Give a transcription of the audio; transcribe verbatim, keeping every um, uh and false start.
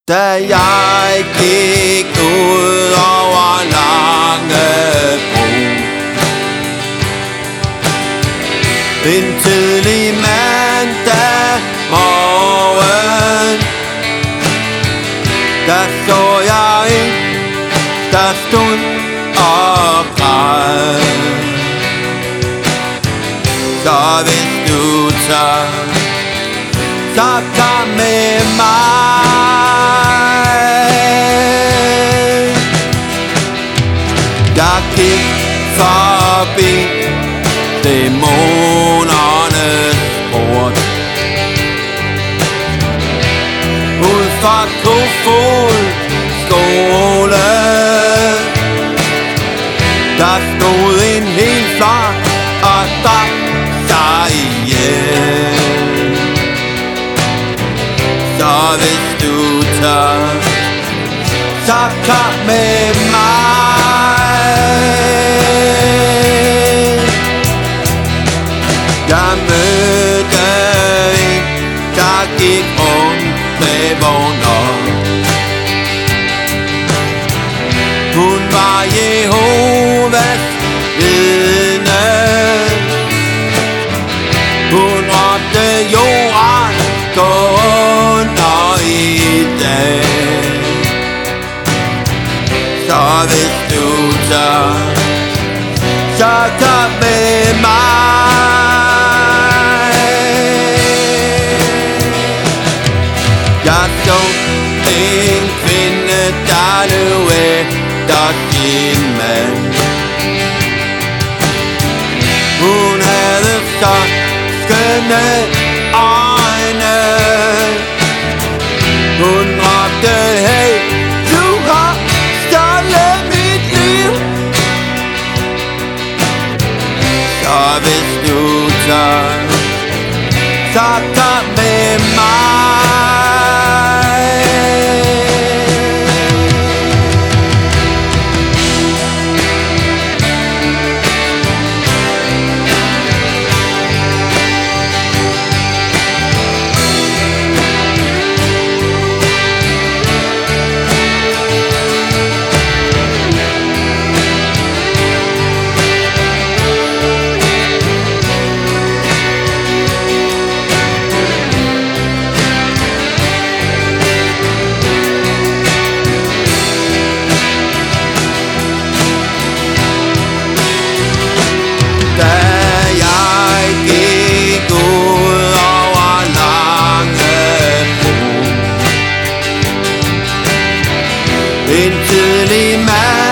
Da jeg gik ud over Langebro en tidlig mandag morgen, der så jeg en, der stod og græd. Så hvis du tør, så kom med mig. Jeg gik forbi dæmonernes port, ud fra Kofod skole. Der stod en hel flok og drak sig ihjel. Så hvis du tør, så kom med mig. Jeg mødte en, der gik rundt med vogner. Hun var Jehovas vidne. Hun råbte jorden gå under i dag. Så hvis du tør, så kom med mig. Jeg så en kvinde, der løb efter sin mand. Hun havde så skønne øjne. Hun råbte, hey, du har stjålet mit liv. Så hvis du tør, så kom med mig. En tidlig mandag